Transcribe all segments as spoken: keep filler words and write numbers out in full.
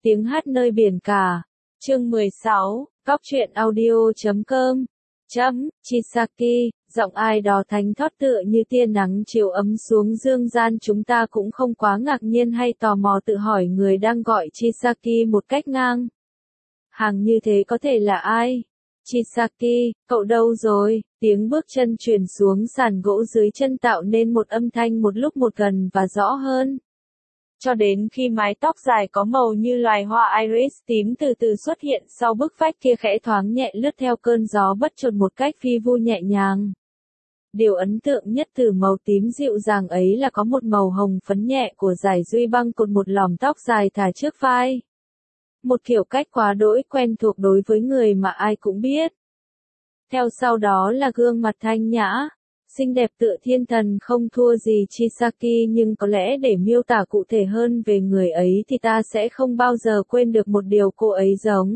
Tiếng hát nơi biển cả. Chương mười sáu, Cóc truyện audio chấm com. Chấm, Chisaki, giọng ai đó thánh thót tựa như tia nắng chiều ấm xuống dương gian, chúng ta cũng không quá ngạc nhiên hay tò mò tự hỏi người đang gọi Chisaki một cách ngang hàng như thế có thể là ai? Chisaki, cậu đâu rồi? Tiếng bước chân truyền xuống sàn gỗ dưới chân tạo nên một âm thanh một lúc một gần và rõ hơn. Cho đến khi mái tóc dài có màu như loài hoa iris tím từ từ xuất hiện sau bức vách kia khẽ thoáng nhẹ lướt theo cơn gió bất chợt một cách vi vu nhẹ nhàng. Điều ấn tượng nhất từ màu tím dịu dàng ấy là có một màu hồng phấn nhẹ của dải duy băng cột một lòm tóc dài thả trước vai. Một kiểu cách quá đỗi quen thuộc đối với người mà ai cũng biết. Theo sau đó là gương mặt thanh nhã, xinh đẹp tựa thiên thần không thua gì Chisaki, nhưng có lẽ để miêu tả cụ thể hơn về người ấy thì ta sẽ không bao giờ quên được một điều, cô ấy giống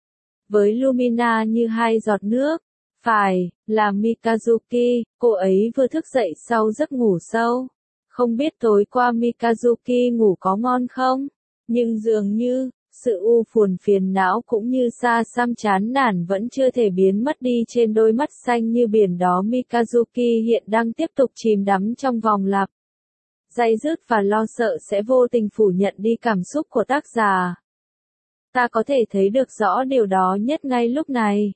với Lumina như hai giọt nước. Phải, là Mikazuki, cô ấy vừa thức dậy sau giấc ngủ sâu. Không biết tối qua Mikazuki ngủ có ngon không? Nhưng dường như, sự u buồn phiền não cũng như xa xăm chán nản vẫn chưa thể biến mất đi trên đôi mắt xanh như biển đó. Mikazuki hiện đang tiếp tục chìm đắm trong vòng lặp day dứt và lo sợ sẽ vô tình phủ nhận đi cảm xúc của tác giả. Ta có thể thấy được rõ điều đó nhất ngay lúc này.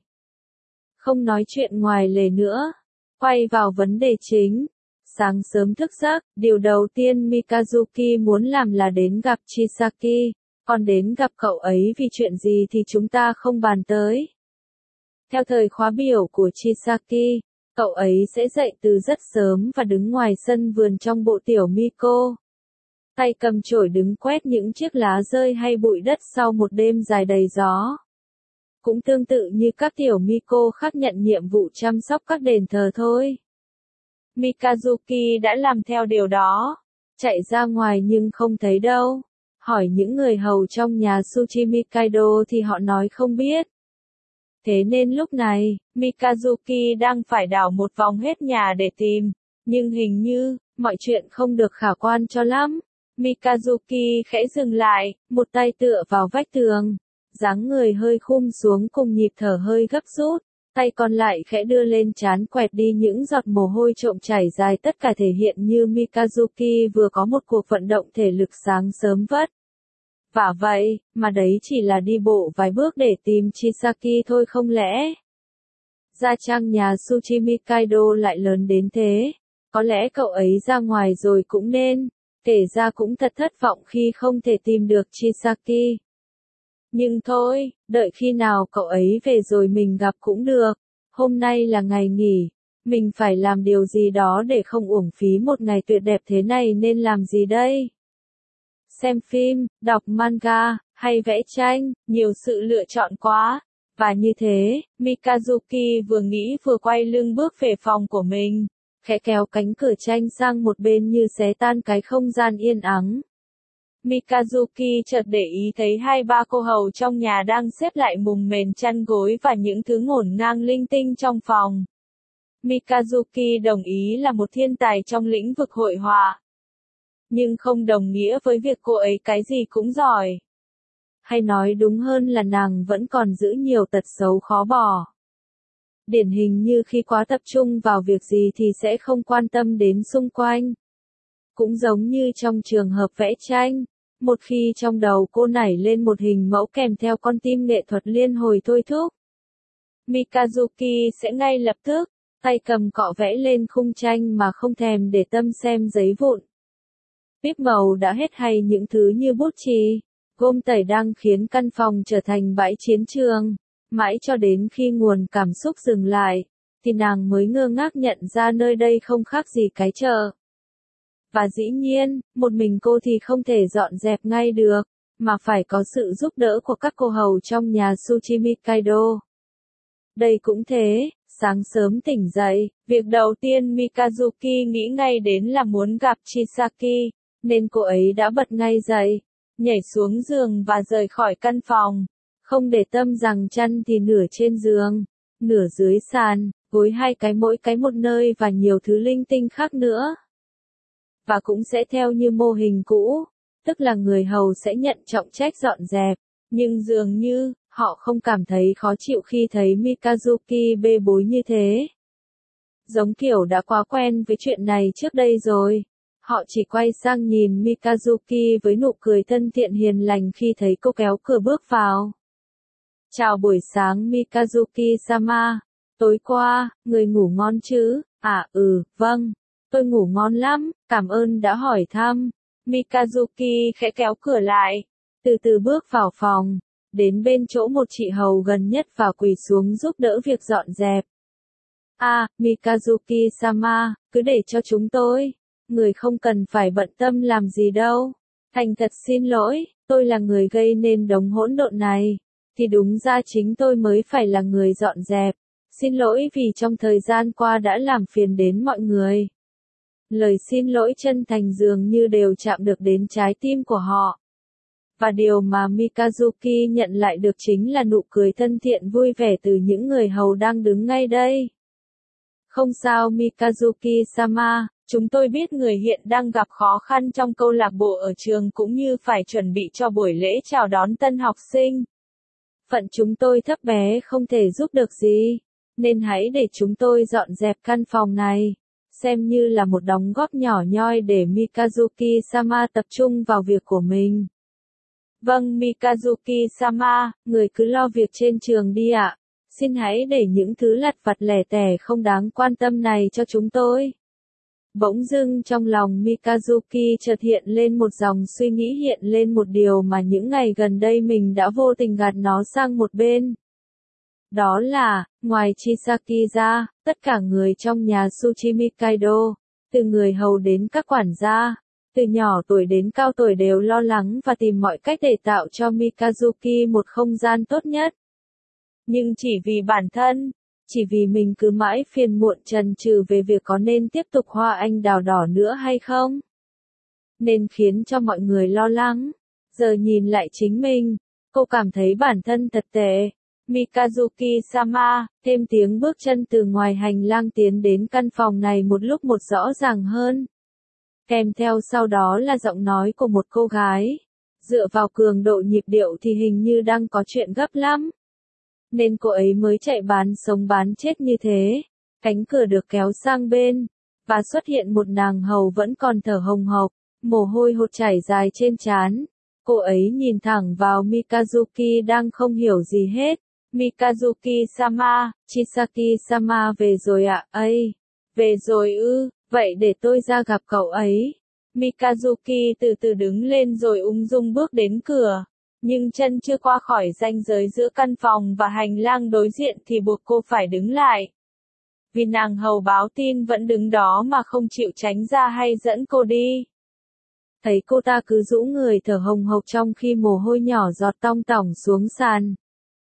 Không nói chuyện ngoài lề nữa, quay vào vấn đề chính. Sáng sớm thức giấc, điều đầu tiên Mikazuki muốn làm là đến gặp Chisaki. Còn đến gặp cậu ấy vì chuyện gì thì chúng ta không bàn tới. Theo thời khóa biểu của Chisaki, cậu ấy sẽ dậy từ rất sớm và đứng ngoài sân vườn trong bộ tiểu Miko. Tay cầm chổi đứng quét những chiếc lá rơi hay bụi đất sau một đêm dài đầy gió. Cũng tương tự như các tiểu Miko khác nhận nhiệm vụ chăm sóc các đền thờ thôi. Mikazuki đã làm theo điều đó. Chạy ra ngoài nhưng không thấy đâu. Hỏi những người hầu trong nhà Tsuchimi Kaido thì họ nói không biết. Thế nên lúc này, Mikazuki đang phải đảo một vòng hết nhà để tìm, nhưng hình như, mọi chuyện không được khả quan cho lắm. Mikazuki khẽ dừng lại, một tay tựa vào vách tường, dáng người hơi khum xuống cùng nhịp thở hơi gấp rút, tay còn lại khẽ đưa lên trán quẹt đi những giọt mồ hôi trộm chảy dài, tất cả thể hiện như Mikazuki vừa có một cuộc vận động thể lực sáng sớm vất vả vậy, mà đấy chỉ là đi bộ vài bước để tìm Chisaki thôi không lẽ? Gia trang nhà Tsuchimi Kaido lại lớn đến thế, có lẽ cậu ấy ra ngoài rồi cũng nên, kể ra cũng thật thất vọng khi không thể tìm được Chisaki. Nhưng thôi, đợi khi nào cậu ấy về rồi mình gặp cũng được, hôm nay là ngày nghỉ, mình phải làm điều gì đó để không uổng phí một ngày tuyệt đẹp thế này, nên làm gì đây? Xem phim, đọc manga, hay vẽ tranh, nhiều sự lựa chọn quá. Và như thế, Mikazuki vừa nghĩ vừa quay lưng bước về phòng của mình, khẽ kéo cánh cửa tranh sang một bên như xé tan cái không gian yên ắng. Mikazuki chợt để ý thấy hai ba cô hầu trong nhà đang xếp lại mùng mền chăn gối và những thứ ngổn ngang linh tinh trong phòng. Mikazuki đồng ý là một thiên tài trong lĩnh vực hội họa. Nhưng không đồng nghĩa với việc cô ấy cái gì cũng giỏi. Hay nói đúng hơn là nàng vẫn còn giữ nhiều tật xấu khó bỏ. Điển hình như khi quá tập trung vào việc gì thì sẽ không quan tâm đến xung quanh. Cũng giống như trong trường hợp vẽ tranh, một khi trong đầu cô nảy lên một hình mẫu kèm theo con tim nghệ thuật liên hồi thôi thúc, Mikazuki sẽ ngay lập tức, tay cầm cọ vẽ lên khung tranh mà không thèm để tâm xem giấy vụn, bếp màu đã hết hay những thứ như bút chì, gôm tẩy đang khiến căn phòng trở thành bãi chiến trường. Mãi cho đến khi nguồn cảm xúc dừng lại, thì nàng mới ngơ ngác nhận ra nơi đây không khác gì cái chợ. Và dĩ nhiên, một mình cô thì không thể dọn dẹp ngay được, mà phải có sự giúp đỡ của các cô hầu trong nhà Tsuchimi Kaido. Đây cũng thế, sáng sớm tỉnh dậy, việc đầu tiên Mikazuki nghĩ ngay đến là muốn gặp Chisaki, nên cô ấy đã bật ngay dậy, nhảy xuống giường và rời khỏi căn phòng, không để tâm rằng chăn thì nửa trên giường, nửa dưới sàn, gối hai cái mỗi cái một nơi và nhiều thứ linh tinh khác nữa. Và cũng sẽ theo như mô hình cũ, tức là người hầu sẽ nhận trọng trách dọn dẹp, nhưng dường như, họ không cảm thấy khó chịu khi thấy Mikazuki bê bối như thế. Giống kiểu đã quá quen với chuyện này trước đây rồi. Họ chỉ quay sang nhìn Mikazuki với nụ cười thân thiện hiền lành khi thấy cô kéo cửa bước vào. Chào buổi sáng Mikazuki-sama. Tối qua, người ngủ ngon chứ? À ừ, vâng. Tôi ngủ ngon lắm, cảm ơn đã hỏi thăm. Mikazuki khẽ kéo cửa lại, từ từ bước vào phòng, đến bên chỗ một chị hầu gần nhất và quỳ xuống giúp đỡ việc dọn dẹp. À, Mikazuki-sama, cứ để cho chúng tôi. Người không cần phải bận tâm làm gì đâu. Thành thật xin lỗi, tôi là người gây nên đống hỗn độn này. Thì đúng ra chính tôi mới phải là người dọn dẹp. Xin lỗi vì trong thời gian qua đã làm phiền đến mọi người. Lời xin lỗi chân thành dường như đều chạm được đến trái tim của họ. Và điều mà Mikazuki nhận lại được chính là nụ cười thân thiện vui vẻ từ những người hầu đang đứng ngay đây. Không sao Mikazuki-sama, chúng tôi biết người hiện đang gặp khó khăn trong câu lạc bộ ở trường cũng như phải chuẩn bị cho buổi lễ chào đón tân học sinh. Phận chúng tôi thấp bé không thể giúp được gì, nên hãy để chúng tôi dọn dẹp căn phòng này, xem như là một đóng góp nhỏ nhoi để Mikazuki-sama tập trung vào việc của mình. Vâng Mikazuki-sama, người cứ lo việc trên trường đi ạ. Xin hãy để những thứ lặt vặt lẻ tẻ không đáng quan tâm này cho chúng tôi. Bỗng dưng trong lòng Mikazuki chợt hiện lên một dòng suy nghĩ hiện lên một điều mà những ngày gần đây mình đã vô tình gạt nó sang một bên. Đó là, ngoài Chisaki ra, tất cả người trong nhà Tsuchimi Kaido, từ người hầu đến các quản gia, từ nhỏ tuổi đến cao tuổi đều lo lắng và tìm mọi cách để tạo cho Mikazuki một không gian tốt nhất. Nhưng chỉ vì bản thân, chỉ vì mình cứ mãi phiền muộn chần chừ về việc có nên tiếp tục hoa anh đào đỏ nữa hay không, nên khiến cho mọi người lo lắng. Giờ nhìn lại chính mình, cô cảm thấy bản thân thật tệ. Mikazuki-sama, thêm tiếng bước chân từ ngoài hành lang tiến đến căn phòng này một lúc một rõ ràng hơn. Kèm theo sau đó là giọng nói của một cô gái. Dựa vào cường độ nhịp điệu thì hình như đang có chuyện gấp lắm. Nên cô ấy mới chạy bán sống bán chết như thế. Cánh cửa được kéo sang bên, và xuất hiện một nàng hầu vẫn còn thở hồng hộc, mồ hôi hột chảy dài trên trán. Cô ấy nhìn thẳng vào Mikazuki đang không hiểu gì hết. Mikazuki-sama, Chisaki-sama về rồi ạ, ây, về rồi ư, vậy để tôi ra gặp cậu ấy. Mikazuki từ từ đứng lên rồi ung dung bước đến cửa, nhưng chân chưa qua khỏi ranh giới giữa căn phòng và hành lang đối diện thì buộc cô phải đứng lại. Vì nàng hầu báo tin vẫn đứng đó mà không chịu tránh ra hay dẫn cô đi. Thấy cô ta cứ rũ người thở hồng hộc trong khi mồ hôi nhỏ giọt tong tỏng xuống sàn.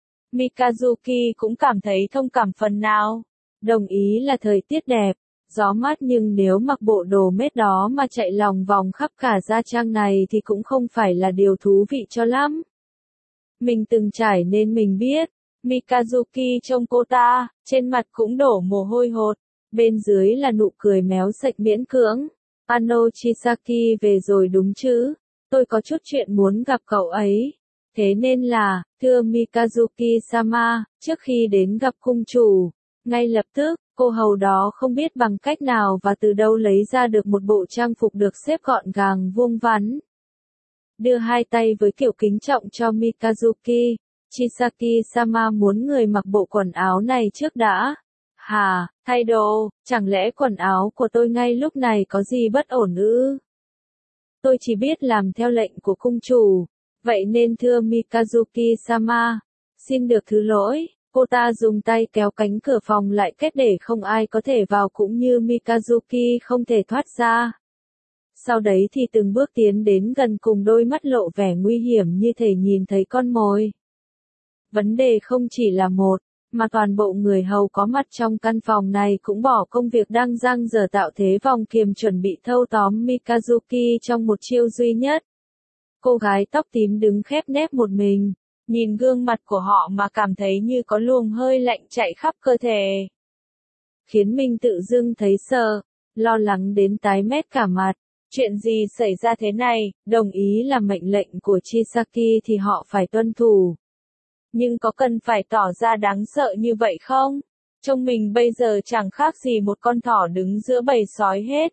Mikazuki cũng cảm thấy thông cảm phần nào. Đồng ý là thời tiết đẹp, gió mát nhưng nếu mặc bộ đồ mết đó mà chạy lòng vòng khắp cả gia trang này thì cũng không phải là điều thú vị cho lắm. Mình từng trải nên mình biết. Mikazuki trông cô ta, trên mặt cũng đổ mồ hôi hột, bên dưới là nụ cười méo sạch miễn cưỡng. Ano Chisaki về rồi đúng chứ? Tôi có chút chuyện muốn gặp cậu ấy. Thế nên là, thưa Mikazuki-sama, trước khi đến gặp cung chủ, ngay lập tức, cô hầu đó không biết bằng cách nào và từ đâu lấy ra được một bộ trang phục được xếp gọn gàng vuông vắn. Đưa hai tay với kiểu kính trọng cho Mikazuki, Chisaki-sama muốn người mặc bộ quần áo này trước đã. Hà, thay đồ, chẳng lẽ quần áo của tôi ngay lúc này có gì bất ổn ư? Tôi chỉ biết làm theo lệnh của cung chủ. Vậy nên thưa Mikazuki-sama, xin được thứ lỗi, cô ta dùng tay kéo cánh cửa phòng lại kết để không ai có thể vào cũng như Mikazuki không thể thoát ra. Sau đấy thì từng bước tiến đến gần cùng đôi mắt lộ vẻ nguy hiểm như thể nhìn thấy con mồi. Vấn đề không chỉ là một, mà toàn bộ người hầu có mặt trong căn phòng này cũng bỏ công việc đang dang dở tạo thế vòng kiềm chuẩn bị thâu tóm Mikazuki trong một chiêu duy nhất. Cô gái tóc tím đứng khép nép một mình, nhìn gương mặt của họ mà cảm thấy như có luồng hơi lạnh chạy khắp cơ thể. Khiến mình tự dưng thấy sợ, lo lắng đến tái mét cả mặt. Chuyện gì xảy ra thế này, đồng ý là mệnh lệnh của Chisaki thì họ phải tuân thủ. Nhưng có cần phải tỏ ra đáng sợ như vậy không? Trông mình bây giờ chẳng khác gì một con thỏ đứng giữa bầy sói hết.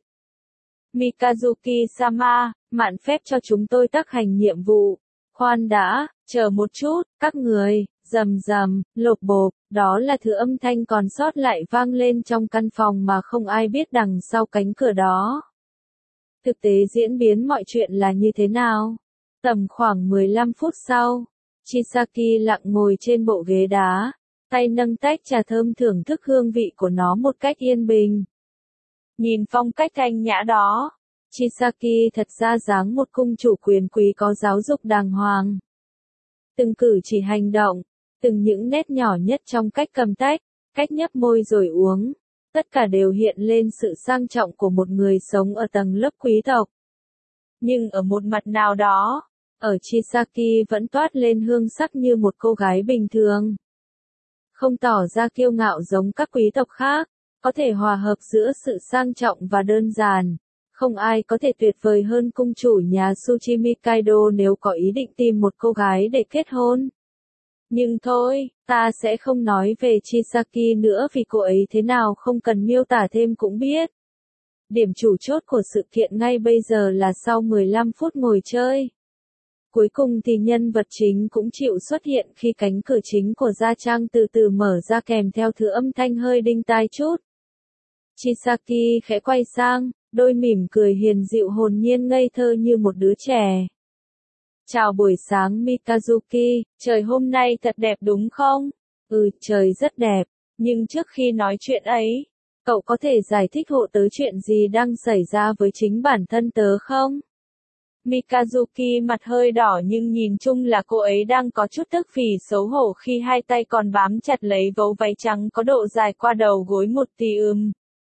Mikazuki-sama, mạn phép cho chúng tôi tác hành nhiệm vụ. Khoan đã, chờ một chút, các người, rầm rầm, lộp bộp, đó là thứ âm thanh còn sót lại vang lên trong căn phòng mà không ai biết đằng sau cánh cửa đó. Thực tế diễn biến mọi chuyện là như thế nào? Tầm khoảng mười lăm phút sau, Chisaki lặng ngồi trên bộ ghế đá, tay nâng tách trà thơm thưởng thức hương vị của nó một cách yên bình. Nhìn phong cách thanh nhã đó, Chisaki thật ra dáng một cung chủ quyền quý có giáo dục đàng hoàng. Từng cử chỉ hành động, từng những nét nhỏ nhất trong cách cầm tách, cách nhấp môi rồi uống, tất cả đều hiện lên sự sang trọng của một người sống ở tầng lớp quý tộc. Nhưng ở một mặt nào đó, ở Chisaki vẫn toát lên hương sắc như một cô gái bình thường. Không tỏ ra kiêu ngạo giống các quý tộc khác, có thể hòa hợp giữa sự sang trọng và đơn giản. Không ai có thể tuyệt vời hơn cung chủ nhà Tsuchimi Kaido nếu có ý định tìm một cô gái để kết hôn. Nhưng thôi, ta sẽ không nói về Chisaki nữa vì cô ấy thế nào không cần miêu tả thêm cũng biết. Điểm chủ chốt của sự kiện ngay bây giờ là sau mười lăm phút ngồi chơi. Cuối cùng thì nhân vật chính cũng chịu xuất hiện khi cánh cửa chính của gia trang từ từ mở ra kèm theo thứ âm thanh hơi đinh tai chút. Chisaki khẽ quay sang, đôi mỉm cười hiền dịu hồn nhiên ngây thơ như một đứa trẻ. Chào buổi sáng Mikazuki, trời hôm nay thật đẹp đúng không? Ừ, trời rất đẹp, nhưng trước khi nói chuyện ấy, cậu có thể giải thích hộ tớ chuyện gì đang xảy ra với chính bản thân tớ không? Mikazuki mặt hơi đỏ nhưng nhìn chung là cô ấy đang có chút tức vì xấu hổ khi hai tay còn bám chặt lấy gấu váy trắng có độ dài qua đầu gối một tì ừm.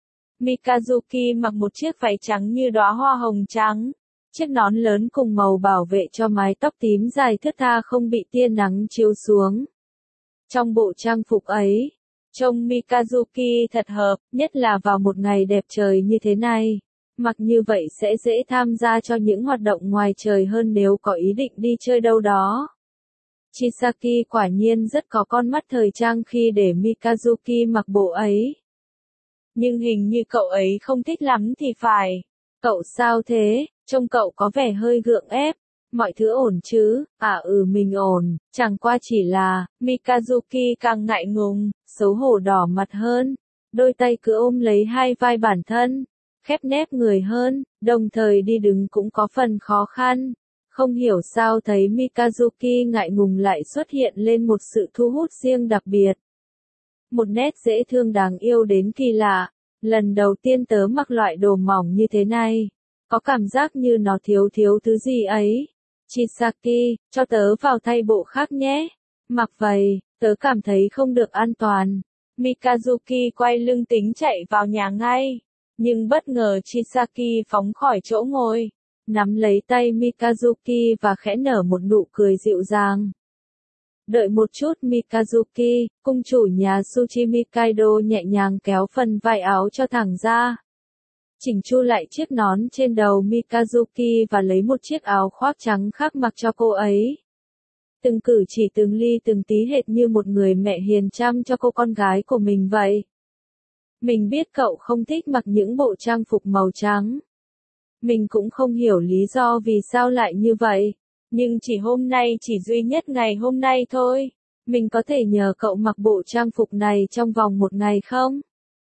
Mikazuki mặc một chiếc váy trắng như đóa hoa hồng trắng. Chiếc nón lớn cùng màu bảo vệ cho mái tóc tím dài thướt tha không bị tia nắng chiếu xuống. Trong bộ trang phục ấy, trông Mikazuki thật hợp, nhất là vào một ngày đẹp trời như thế này. Mặc như vậy sẽ dễ tham gia cho những hoạt động ngoài trời hơn nếu có ý định đi chơi đâu đó. Chisaki quả nhiên rất có con mắt thời trang khi để Mikazuki mặc bộ ấy. Nhưng hình như cậu ấy không thích lắm thì phải. Cậu sao thế? Trông cậu có vẻ hơi gượng ép. Mọi thứ ổn chứ? À ừ mình ổn, chẳng qua chỉ là, Mikazuki càng ngại ngùng, xấu hổ đỏ mặt hơn. Đôi tay cứ ôm lấy hai vai bản thân, khép nép người hơn, đồng thời đi đứng cũng có phần khó khăn. Không hiểu sao thấy Mikazuki ngại ngùng lại xuất hiện lên một sự thu hút riêng đặc biệt. Một nét dễ thương đáng yêu đến kỳ lạ. Lần đầu tiên tớ mặc loại đồ mỏng như thế này. Có cảm giác như nó thiếu thiếu thứ gì ấy. Chisaki, cho tớ vào thay bộ khác nhé. Mặc vậy, tớ cảm thấy không được an toàn. Mikazuki quay lưng tính chạy vào nhà ngay. Nhưng bất ngờ Chisaki phóng khỏi chỗ ngồi. Nắm lấy tay Mikazuki và khẽ nở một nụ cười dịu dàng. Đợi một chút Mikazuki, cung chủ nhà Tsuchimi Kaido nhẹ nhàng kéo phần vai áo cho thẳng ra. Chỉnh chu lại chiếc nón trên đầu Mikazuki và lấy một chiếc áo khoác trắng khác mặc cho cô ấy. Từng cử chỉ từng ly từng tí hệt như một người mẹ hiền chăm cho cô con gái của mình vậy. Mình biết cậu không thích mặc những bộ trang phục màu trắng. Mình cũng không hiểu lý do vì sao lại như vậy. Nhưng chỉ hôm nay chỉ duy nhất ngày hôm nay thôi. Mình có thể nhờ cậu mặc bộ trang phục này trong vòng một ngày không?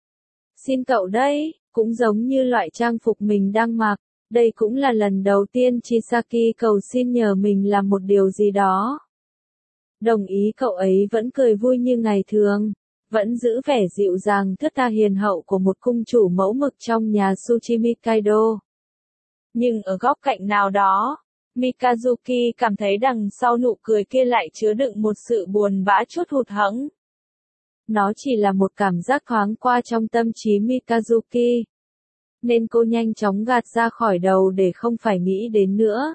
Xin cậu đấy, cũng giống như loại trang phục mình đang mặc. Đây cũng là lần đầu tiên Chisaki cầu xin nhờ mình làm một điều gì đó. Đồng ý cậu ấy vẫn cười vui như ngày thường. Vẫn giữ vẻ dịu dàng thướt tha hiền hậu của một cung chủ mẫu mực trong nhà Tsuchimi Kaido. Nhưng ở góc cạnh nào đó, Mikazuki cảm thấy đằng sau nụ cười kia lại chứa đựng một sự buồn bã chút hụt hẫng. Nó chỉ là một cảm giác thoáng qua trong tâm trí Mikazuki. Nên cô nhanh chóng gạt ra khỏi đầu để không phải nghĩ đến nữa.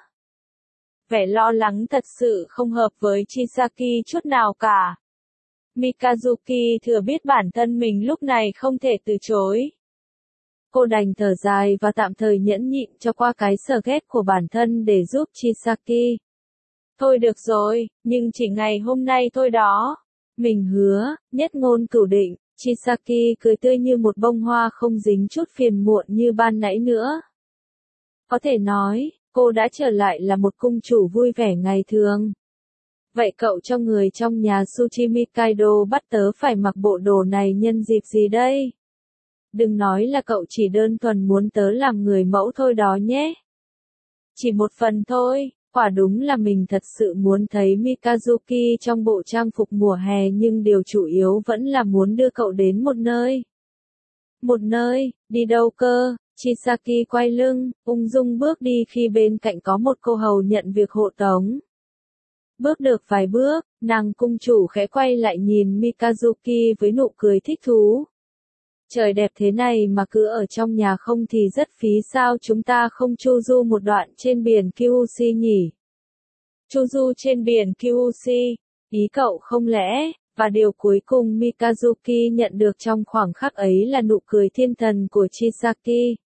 Vẻ lo lắng thật sự không hợp với Chisaki chút nào cả. Mikazuki thừa biết bản thân mình lúc này không thể từ chối. Cô đành thở dài và tạm thời nhẫn nhịn cho qua cái sở ghét của bản thân để giúp Chisaki. Thôi được rồi, nhưng chỉ ngày hôm nay thôi đó. Mình hứa, nhất ngôn cửu định. Chisaki cười tươi như một bông hoa không dính chút phiền muộn như ban nãy nữa. Có thể nói, cô đã trở lại là một cung chủ vui vẻ ngày thường. Vậy cậu cho người trong nhà Tsuchimi Kaido bắt tớ phải mặc bộ đồ này nhân dịp gì đây? Đừng nói là cậu chỉ đơn thuần muốn tớ làm người mẫu thôi đó nhé. Chỉ một phần thôi, quả đúng là mình thật sự muốn thấy Mikazuki trong bộ trang phục mùa hè nhưng điều chủ yếu vẫn là muốn đưa cậu đến một nơi. Một nơi, đi đâu cơ? Chisaki quay lưng, ung dung bước đi khi bên cạnh có một cô hầu nhận việc hộ tống. Bước được vài bước, nàng cung chủ khẽ quay lại nhìn Mikazuki với nụ cười thích thú. Trời đẹp thế này mà cứ ở trong nhà không thì rất phí, sao chúng ta không chu du một đoạn trên biển Kyushu nhỉ? Chu du trên biển Kyushu, ý cậu không lẽ? Và điều cuối cùng Mikazuki nhận được trong khoảng khắc ấy là nụ cười thiên thần của Chisaki.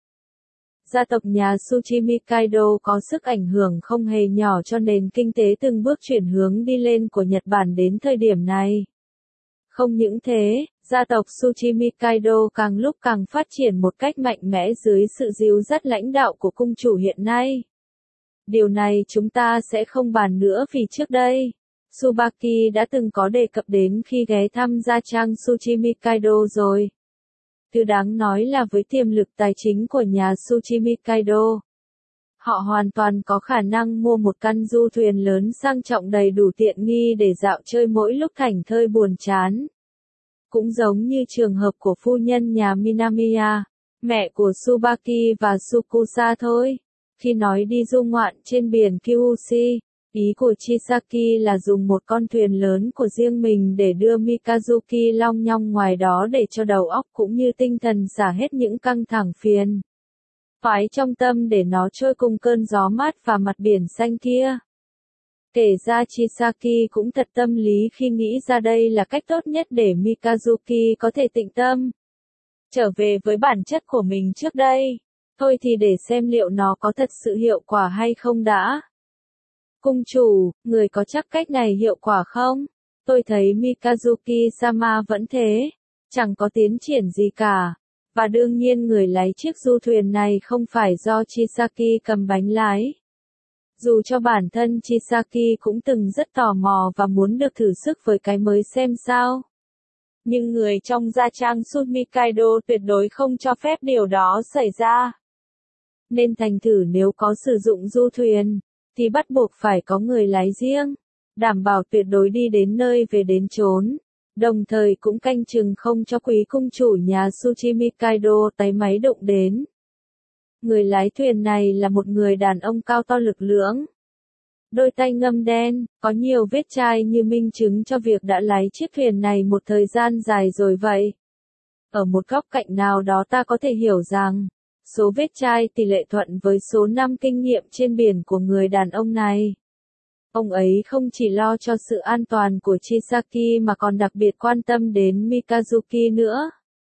Gia tộc nhà Tsuchimi Kaido có sức ảnh hưởng không hề nhỏ cho nền kinh tế từng bước chuyển hướng đi lên của Nhật Bản đến thời điểm này. Không những thế, gia tộc Tsuchimi Kaido càng lúc càng phát triển một cách mạnh mẽ dưới sự dìu dắt lãnh đạo của cung chủ hiện nay. Điều này chúng ta sẽ không bàn nữa vì trước đây, Tsubaki đã từng có đề cập đến khi ghé thăm gia trang Tsuchimi Kaido rồi. Thứ đáng nói là với tiềm lực tài chính của nhà Tsuchimi Kaido, họ hoàn toàn có khả năng mua một căn du thuyền lớn sang trọng đầy đủ tiện nghi để dạo chơi mỗi lúc thảnh thơi buồn chán. Cũng giống như trường hợp của phu nhân nhà Minamiya, mẹ của Tsubaki và Tsukusa thôi. Khi nói đi du ngoạn trên biển Kyushu, ý của Chisaki là dùng một con thuyền lớn của riêng mình để đưa Mikazuki long nhong ngoài đó để cho đầu óc cũng như tinh thần xả hết những căng thẳng phiền phái trong tâm để nó trôi cùng cơn gió mát và mặt biển xanh kia. Kể ra Chisaki cũng thật tâm lý khi nghĩ ra đây là cách tốt nhất để Mikazuki có thể tĩnh tâm, trở về với bản chất của mình trước đây. Thôi thì để xem liệu nó có thật sự hiệu quả hay không đã. Cung chủ, người có chắc cách này hiệu quả không? Tôi thấy Mikazuki-sama vẫn thế, chẳng có tiến triển gì cả. Và đương nhiên người lái chiếc du thuyền này không phải do Chisaki cầm bánh lái. Dù cho bản thân Chisaki cũng từng rất tò mò và muốn được thử sức với cái mới xem sao. Nhưng người trong gia trang Tsuchimi Kaido tuyệt đối không cho phép điều đó xảy ra. Nên thành thử nếu có sử dụng du thuyền, thì bắt buộc phải có người lái riêng, đảm bảo tuyệt đối đi đến nơi về đến chốn, đồng thời cũng canh chừng không cho quý cung chủ nhà Tsuchimi Kaido tay máy đụng đến. Người lái thuyền này là một người đàn ông cao to lực lưỡng. Đôi tay ngâm đen, có nhiều vết chai như minh chứng cho việc đã lái chiếc thuyền này một thời gian dài rồi vậy. Ở một góc cạnh nào đó ta có thể hiểu rằng, số vết chai tỷ lệ thuận với số năm kinh nghiệm trên biển của người đàn ông này. Ông ấy không chỉ lo cho sự an toàn của Chisaki mà còn đặc biệt quan tâm đến Mikazuki nữa.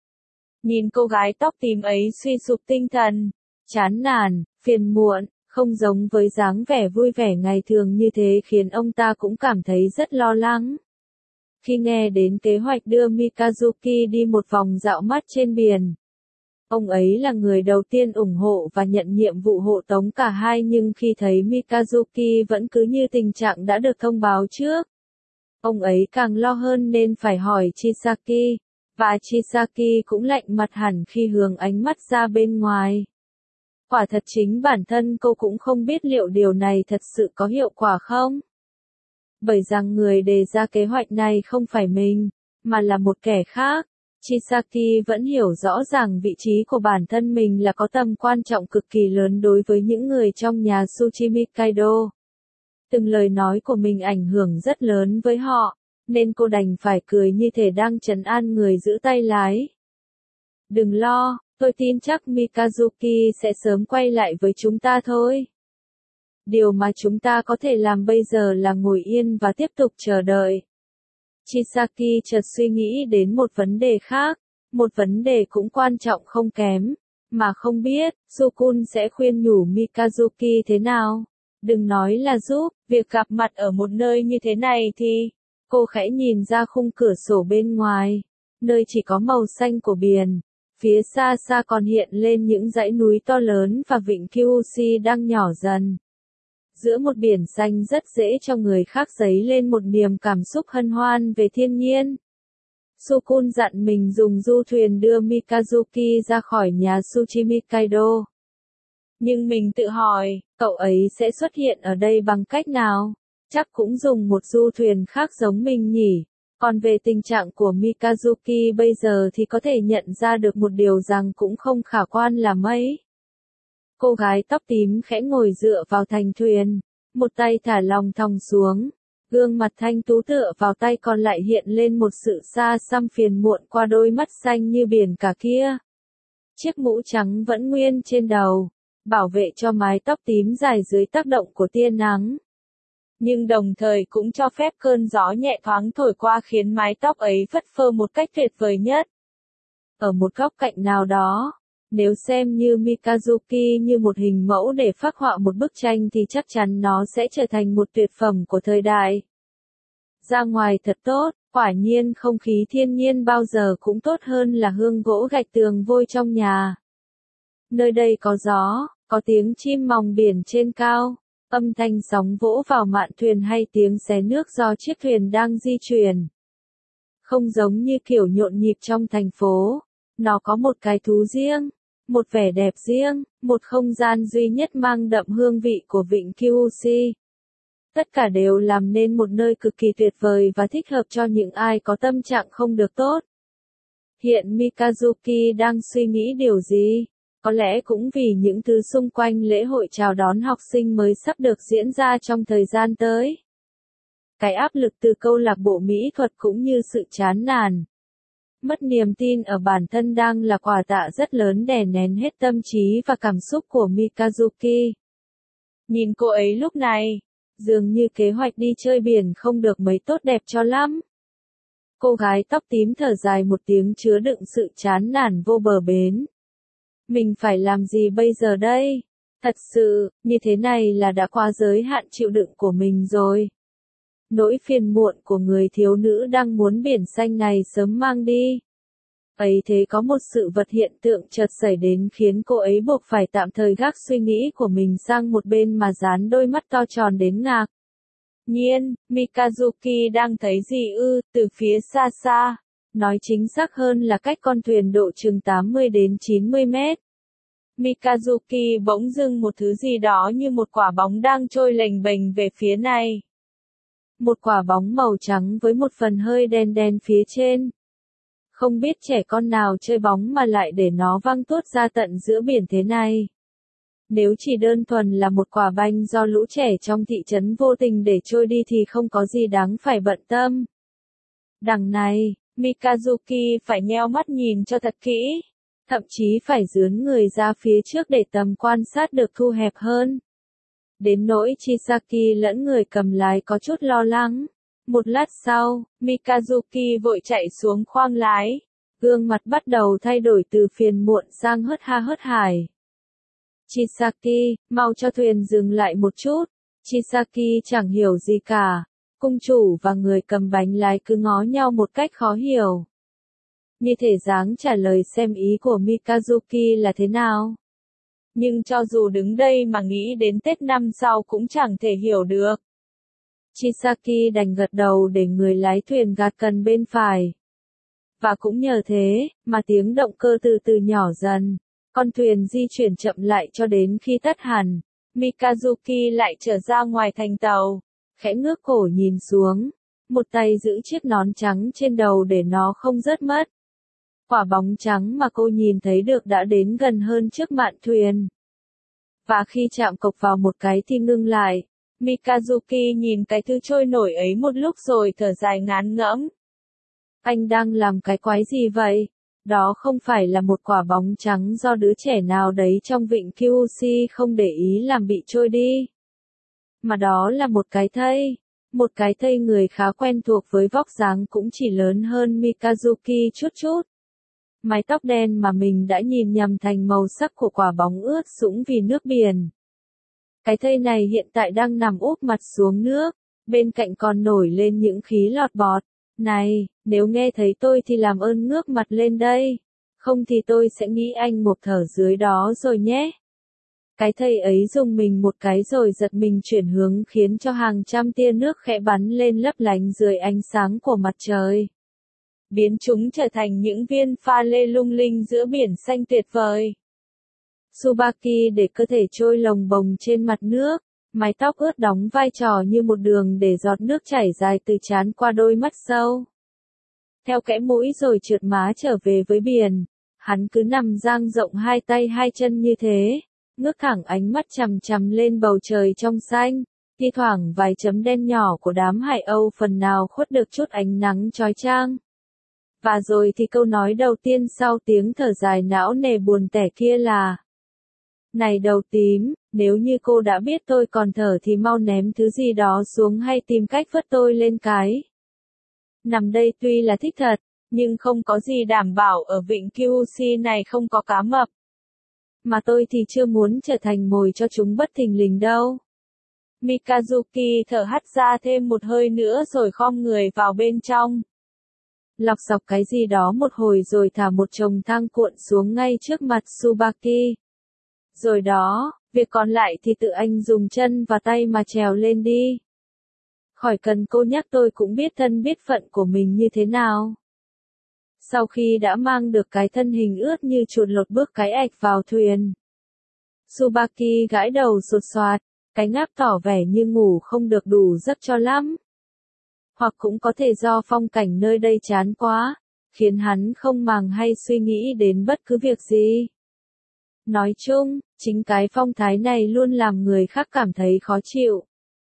Nhìn cô gái tóc tím ấy suy sụp tinh thần, chán nản, phiền muộn, không giống với dáng vẻ vui vẻ ngày thường như thế khiến ông ta cũng cảm thấy rất lo lắng. Khi nghe đến kế hoạch đưa Mikazuki đi một vòng dạo mắt trên biển, ông ấy là người đầu tiên ủng hộ và nhận nhiệm vụ hộ tống cả hai, nhưng khi thấy Mikazuki vẫn cứ như tình trạng đã được thông báo trước, ông ấy càng lo hơn nên phải hỏi Chisaki, và Chisaki cũng lạnh mặt hẳn khi hướng ánh mắt ra bên ngoài. Quả thật chính bản thân cô cũng không biết liệu điều này thật sự có hiệu quả không. Bởi rằng người đề ra kế hoạch này không phải mình, mà là một kẻ khác. Chisaki vẫn hiểu rõ ràng vị trí của bản thân mình là có tầm quan trọng cực kỳ lớn đối với những người trong nhà Tsuchimi Kaido. Từng lời nói của mình ảnh hưởng rất lớn với họ, nên cô đành phải cười như thể đang trấn an người giữ tay lái. Đừng lo, tôi tin chắc Mikazuki sẽ sớm quay lại với chúng ta thôi. Điều mà chúng ta có thể làm bây giờ là ngồi yên và tiếp tục chờ đợi. Chisaki chợt suy nghĩ đến một vấn đề khác, một vấn đề cũng quan trọng không kém, Mà không biết, Sukun sẽ khuyên nhủ Mikazuki thế nào? Đừng nói là giúp, việc gặp mặt ở một nơi như thế này thì... Cô khẽ nhìn ra khung cửa sổ bên ngoài, nơi chỉ có màu xanh của biển. Phía xa xa còn hiện lên những dãy núi to lớn và vịnh Kyushu đang nhỏ dần. Giữa một biển xanh rất dễ cho người khác dấy lên một niềm cảm xúc hân hoan về thiên nhiên. Sukun dặn mình dùng du thuyền đưa Mikazuki ra khỏi nhà Tsuchimi Kaido. Nhưng mình tự hỏi, cậu ấy sẽ xuất hiện ở đây bằng cách nào? Chắc cũng dùng một du thuyền khác giống mình nhỉ. Còn về tình trạng của Mikazuki bây giờ thì có thể nhận ra được một điều rằng cũng không khả quan là mấy. Cô gái tóc tím khẽ ngồi dựa vào thành thuyền, một tay thả lòng thòng xuống, gương mặt thanh tú tựa vào tay còn lại hiện lên một sự xa xăm phiền muộn qua đôi mắt xanh như biển cả kia. Chiếc mũ trắng vẫn nguyên trên đầu, bảo vệ cho mái tóc tím dài dưới tác động của tia nắng. Nhưng đồng thời cũng cho phép cơn gió nhẹ thoáng thổi qua khiến mái tóc ấy phất phơ một cách tuyệt vời nhất. Ở một góc cạnh nào đó, nếu xem như Mikazuki như một hình mẫu để phác họa một bức tranh thì chắc chắn nó sẽ trở thành một tuyệt phẩm của thời đại. Ra ngoài thật tốt, quả nhiên không khí thiên nhiên bao giờ cũng tốt hơn là hương gỗ gạch tường vôi trong nhà. Nơi đây có gió, có tiếng chim mòng biển trên cao. Âm thanh sóng vỗ vào mạn thuyền hay tiếng xé nước do chiếc thuyền đang di chuyển. Không giống như kiểu nhộn nhịp trong thành phố, nó có một cái thú riêng, một vẻ đẹp riêng, một không gian duy nhất mang đậm hương vị của vịnh Kyushu. Tất cả đều làm nên một nơi cực kỳ tuyệt vời và thích hợp cho những ai có tâm trạng không được tốt. Hiện Mikazuki đang suy nghĩ điều gì? Có lẽ cũng vì những thứ xung quanh lễ hội chào đón học sinh mới sắp được diễn ra trong thời gian tới. Cái áp lực từ câu lạc bộ mỹ thuật cũng như sự chán nản. Mất niềm tin ở bản thân đang là quà tạ rất lớn đè nén hết tâm trí và cảm xúc của Mikazuki. Nhìn cô ấy lúc này, dường như kế hoạch đi chơi biển không được mấy tốt đẹp cho lắm. Cô gái tóc tím thở dài một tiếng chứa đựng sự chán nản vô bờ bến. Mình phải làm gì bây giờ đây? Thật sự, như thế này là đã quá giới hạn chịu đựng của mình rồi. Nỗi phiền muộn của người thiếu nữ đang muốn biển xanh này sớm mang đi. Ấy thế có một sự vật hiện tượng chợt xảy đến khiến cô ấy buộc phải tạm thời gác suy nghĩ của mình sang một bên mà dán đôi mắt to tròn đến ngạc. Nhiên, Mikazuki đang thấy gì ư, từ phía xa xa. Nói chính xác hơn là cách con thuyền độ chừng tám mươi đến chín mươi mét. Mikazuki bỗng dưng một thứ gì đó như một quả bóng đang trôi lềnh bềnh về phía này. Một quả bóng màu trắng với một phần hơi đen đen phía trên. Không biết trẻ con nào chơi bóng mà lại để nó văng tuốt ra tận giữa biển thế này. Nếu chỉ đơn thuần là một quả banh do lũ trẻ trong thị trấn vô tình để trôi đi thì không có gì đáng phải bận tâm. Đằng này, Mikazuki phải nheo mắt nhìn cho thật kỹ, thậm chí phải dướn người ra phía trước để tầm quan sát được thu hẹp hơn. Đến nỗi Chisaki lẫn người cầm lái có chút lo lắng. Một lát sau, Mikazuki vội chạy xuống khoang lái, gương mặt bắt đầu thay đổi từ phiền muộn sang hớt ha hớt hải. Chisaki, mau cho thuyền dừng lại một chút. Chisaki chẳng hiểu gì cả. Cung chủ và người cầm bánh lái cứ ngó nhau một cách khó hiểu. Như thể dáng trả lời xem ý của Mikazuki là thế nào. Nhưng cho dù đứng đây mà nghĩ đến Tết năm sau cũng chẳng thể hiểu được. Chisaki đành gật đầu để người lái thuyền gạt cần bên phải. Và cũng nhờ thế, mà tiếng động cơ từ từ nhỏ dần. Con thuyền di chuyển chậm lại cho đến khi tắt hẳn. Mikazuki lại trở ra ngoài thành tàu. Khẽ ngước cổ nhìn xuống. Một tay giữ chiếc nón trắng trên đầu để nó không rớt mất. Quả bóng trắng mà cô nhìn thấy được đã đến gần hơn trước mạn thuyền. Và khi chạm cộc vào một cái thì ngưng lại. Mikazuki nhìn cái thứ trôi nổi ấy một lúc rồi thở dài ngán ngẫm. Anh đang làm cái quái gì vậy? Đó không phải là một quả bóng trắng do đứa trẻ nào đấy trong vịnh Kyushu không để ý làm bị trôi đi. Mà đó là một cái thây. Một cái thây người khá quen thuộc với vóc dáng cũng chỉ lớn hơn Mikazuki chút chút. Mái tóc đen mà mình đã nhìn nhầm thành màu sắc của quả bóng ướt sũng vì nước biển. Cái thây này hiện tại đang nằm úp mặt xuống nước, bên cạnh còn nổi lên những khí lọt bọt. Này, nếu nghe thấy tôi thì làm ơn ngước mặt lên đây, không thì tôi sẽ nghĩ anh một thở dưới đó rồi nhé. Cái thây ấy rùng mình một cái rồi giật mình chuyển hướng khiến cho hàng trăm tia nước khẽ bắn lên lấp lánh dưới ánh sáng của mặt trời. Biến chúng trở thành những viên pha lê lung linh giữa biển xanh tuyệt vời. Tsubaki để cơ thể trôi lồng bồng trên mặt nước, mái tóc ướt đóng vai trò như một đường để giọt nước chảy dài từ trán qua đôi mắt sâu. Theo kẽ mũi rồi trượt má trở về với biển, hắn cứ nằm dang rộng hai tay hai chân như thế, ngước thẳng ánh mắt chằm chằm lên bầu trời trong xanh, thi thoảng vài chấm đen nhỏ của đám hải âu phần nào khuất được chút ánh nắng chói chang. Và rồi thì câu nói đầu tiên sau tiếng thở dài não nề buồn tẻ kia là: Này đầu tím, nếu như cô đã biết tôi còn thở thì mau ném thứ gì đó xuống hay tìm cách vớt tôi lên cái. Nằm đây tuy là thích thật, nhưng không có gì đảm bảo ở vịnh Kyushu này không có cá mập. Mà tôi thì chưa muốn trở thành mồi cho chúng bất thình lình đâu. Mikazuki thở hắt ra thêm một hơi nữa rồi khom người vào bên trong. Lọc sọc cái gì đó một hồi rồi thả một chồng thang cuộn xuống ngay trước mặt Tsubaki. Rồi đó, việc còn lại thì tự anh dùng chân và tay mà trèo lên đi. Khỏi cần cô nhắc tôi cũng biết thân biết phận của mình như thế nào. Sau khi đã mang được cái thân hình ướt như chuột lột bước cái ạch vào thuyền, Tsubaki gãi đầu sột soạt, cái ngáp tỏ vẻ như ngủ không được đủ giấc cho lắm. Hoặc cũng có thể do phong cảnh nơi đây chán quá, khiến hắn không màng hay suy nghĩ đến bất cứ việc gì. Nói chung, chính cái phong thái này luôn làm người khác cảm thấy khó chịu.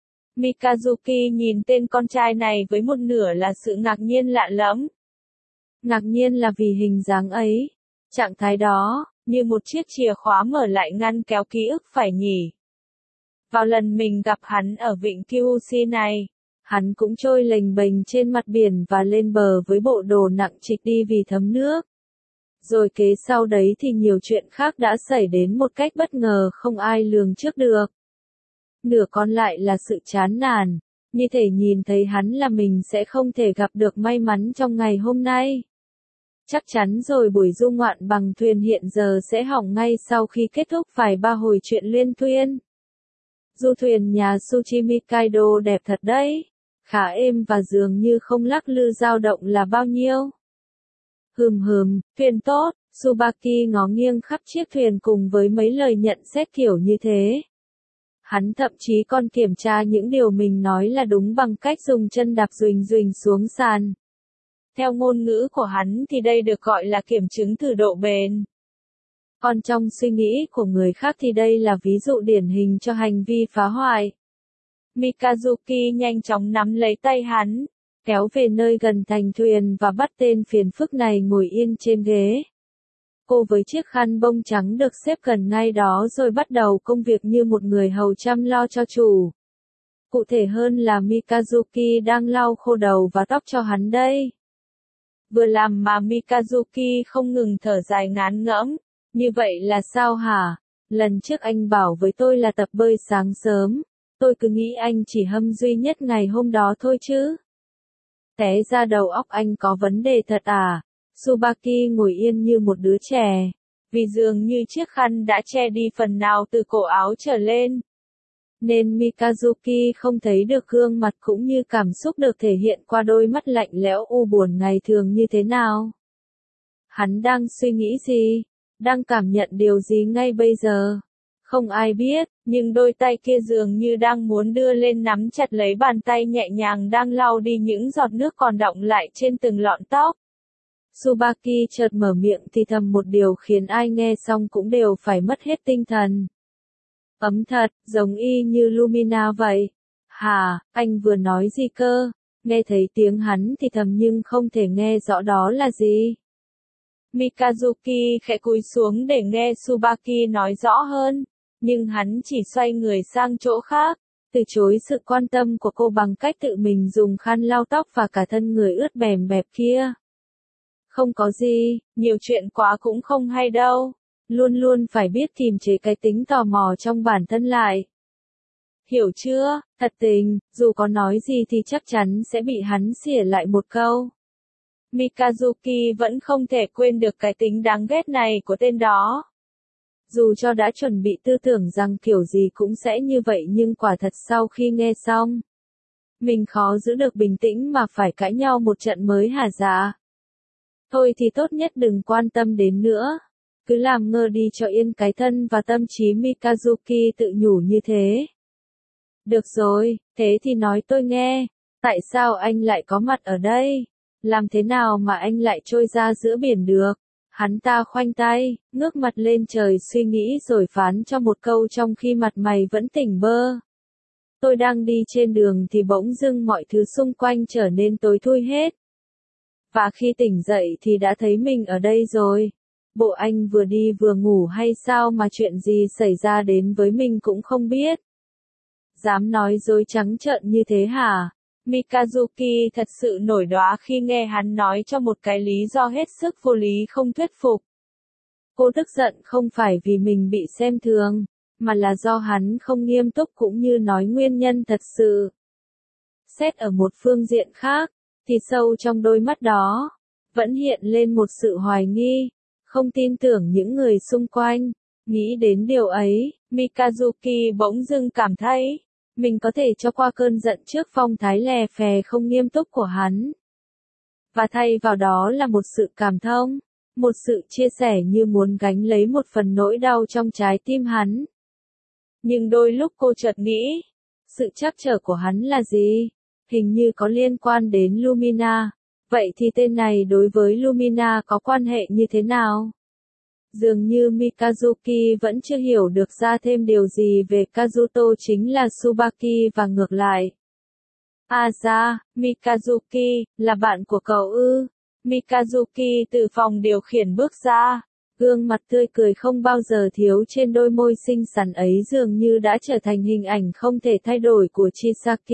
Mikazuki nhìn tên con trai này với một nửa là sự ngạc nhiên lạ lẫm. Ngạc nhiên là vì hình dáng ấy, trạng thái đó, như một chiếc chìa khóa mở lại ngăn kéo ký ức phải nhỉ. Vào lần mình gặp hắn ở vịnh Kyushu này, hắn cũng trôi lềnh bềnh trên mặt biển và lên bờ với bộ đồ nặng trịch đi vì thấm nước. Rồi kế sau đấy thì nhiều chuyện khác đã xảy đến một cách bất ngờ không ai lường trước được. Nửa còn lại là sự chán nản, như thể nhìn thấy hắn là mình sẽ không thể gặp được may mắn trong ngày hôm nay. Chắc chắn rồi buổi du ngoạn bằng thuyền hiện giờ sẽ hỏng ngay sau khi kết thúc vài ba hồi chuyện liên thuyên. Du thuyền nhà Tsuchimi Kaido đẹp thật đấy, khá êm và dường như không lắc lư dao động là bao nhiêu. Hừm hừm, thuyền tốt, Tsubaki ngó nghiêng khắp chiếc thuyền cùng với mấy lời nhận xét kiểu như thế. Hắn thậm chí còn kiểm tra những điều mình nói là đúng bằng cách dùng chân đạp duỳnh duỳnh xuống sàn. Theo ngôn ngữ của hắn thì đây được gọi là kiểm chứng thử độ bền. Còn trong suy nghĩ của người khác thì đây là ví dụ điển hình cho hành vi phá hoại. Mikazuki nhanh chóng nắm lấy tay hắn, kéo về nơi gần thành thuyền và bắt tên phiền phức này ngồi yên trên ghế. Cô với chiếc khăn bông trắng được xếp gần ngay đó rồi bắt đầu công việc như một người hầu chăm lo cho chủ. Cụ thể hơn là Mikazuki đang lau khô đầu và tóc cho hắn đây. Vừa làm mà Mikazuki không ngừng thở dài ngán ngẫm, như vậy là sao hả? Lần trước anh bảo với tôi là tập bơi sáng sớm, tôi cứ nghĩ anh chỉ hâm duy nhất ngày hôm đó thôi chứ. Té ra đầu óc anh có vấn đề thật à? Tsubaki ngồi yên như một đứa trẻ, vì dường như chiếc khăn đã che đi phần nào từ cổ áo trở lên. Nên Mikazuki không thấy được gương mặt cũng như cảm xúc được thể hiện qua đôi mắt lạnh lẽo u buồn ngày thường như thế nào. Hắn đang suy nghĩ gì? Đang cảm nhận điều gì ngay bây giờ? Không ai biết, nhưng đôi tay kia dường như đang muốn đưa lên nắm chặt lấy bàn tay nhẹ nhàng đang lau đi những giọt nước còn đọng lại trên từng lọn tóc. Tsubaki chợt mở miệng thì thầm một điều khiến ai nghe xong cũng đều phải mất hết tinh thần. Ấm thật, giống y như Lumina vậy. Hả, anh vừa nói gì cơ? Nghe thấy tiếng hắn thì thầm nhưng không thể nghe rõ đó là gì. Mikazuki khẽ cúi xuống để nghe Tsubaki nói rõ hơn, nhưng hắn chỉ xoay người sang chỗ khác, từ chối sự quan tâm của cô bằng cách tự mình dùng khăn lau tóc và cả thân người ướt bèm bẹp kia. Không có gì, nhiều chuyện quá cũng không hay đâu. Luôn luôn phải biết kiềm chế cái tính tò mò trong bản thân lại. Hiểu chưa, thật tình, dù có nói gì thì chắc chắn sẽ bị hắn xỉa lại một câu. Mikazuki vẫn không thể quên được cái tính đáng ghét này của tên đó. Dù cho đã chuẩn bị tư tưởng rằng kiểu gì cũng sẽ như vậy nhưng quả thật sau khi nghe xong, mình khó giữ được bình tĩnh mà phải cãi nhau một trận mới hả dạ. Thôi thì tốt nhất đừng quan tâm đến nữa. Cứ làm ngơ đi cho yên cái thân và tâm trí Mikazuki tự nhủ như thế. Được rồi, thế thì nói tôi nghe, tại sao anh lại có mặt ở đây? Làm thế nào mà anh lại trôi ra giữa biển được? Hắn ta khoanh tay, ngước mặt lên trời suy nghĩ rồi phán cho một câu trong khi mặt mày vẫn tỉnh bơ. Tôi đang đi trên đường thì bỗng dưng mọi thứ xung quanh trở nên tối thui hết. Và khi tỉnh dậy thì đã thấy mình ở đây rồi. Bộ anh vừa đi vừa ngủ hay sao mà chuyện gì xảy ra đến với mình cũng không biết. Dám nói dối trắng trợn như thế hả? Mikazuki thật sự nổi đoá khi nghe hắn nói cho một cái lý do hết sức vô lý không thuyết phục. Cô tức giận không phải vì mình bị xem thường, mà là do hắn không nghiêm túc cũng như nói nguyên nhân thật sự. Xét ở một phương diện khác, thì sâu trong đôi mắt đó, vẫn hiện lên một sự hoài nghi, không tin tưởng những người xung quanh. Nghĩ đến điều ấy, Mikazuki bỗng dưng cảm thấy, mình có thể cho qua cơn giận trước phong thái lè phè không nghiêm túc của hắn. Và thay vào đó là một sự cảm thông, một sự chia sẻ như muốn gánh lấy một phần nỗi đau trong trái tim hắn. Nhưng đôi lúc cô chợt nghĩ, sự trắc trở của hắn là gì? Hình như có liên quan đến Lumina. Vậy thì tên này đối với Lumina có quan hệ như thế nào? Dường như Mikazuki vẫn chưa hiểu được ra thêm điều gì về Kazuto chính là Tsubaki và ngược lại. À ra, Mikazuki, là bạn của cậu ư? Mikazuki từ phòng điều khiển bước ra. Gương mặt tươi cười không bao giờ thiếu trên đôi môi xinh xắn ấy dường như đã trở thành hình ảnh không thể thay đổi của Chisaki.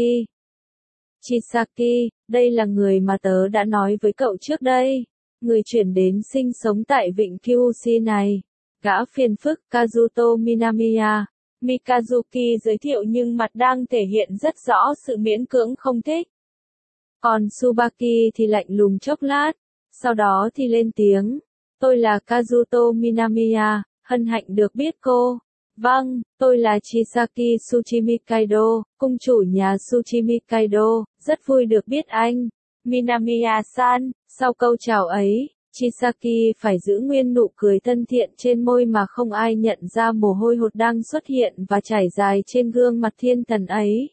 Chisaki, đây là người mà tớ đã nói với cậu trước đây. Người chuyển đến sinh sống tại vịnh Kyushu này. Gã phiền phức Kazuto Minamiya. Mikazuki giới thiệu nhưng mặt đang thể hiện rất rõ sự miễn cưỡng không thích. Còn Tsubaki thì lạnh lùng chốc lát. Sau đó thì lên tiếng. Tôi là Kazuto Minamiya, hân hạnh được biết cô. Vâng, tôi là Chisaki Tsuchimi Kaido, cung chủ nhà Tsuchimi Kaido, rất vui được biết anh. Minamiya-san, sau câu chào ấy, Chisaki phải giữ nguyên nụ cười thân thiện trên môi mà không ai nhận ra mồ hôi hột đang xuất hiện và chảy dài trên gương mặt thiên thần ấy.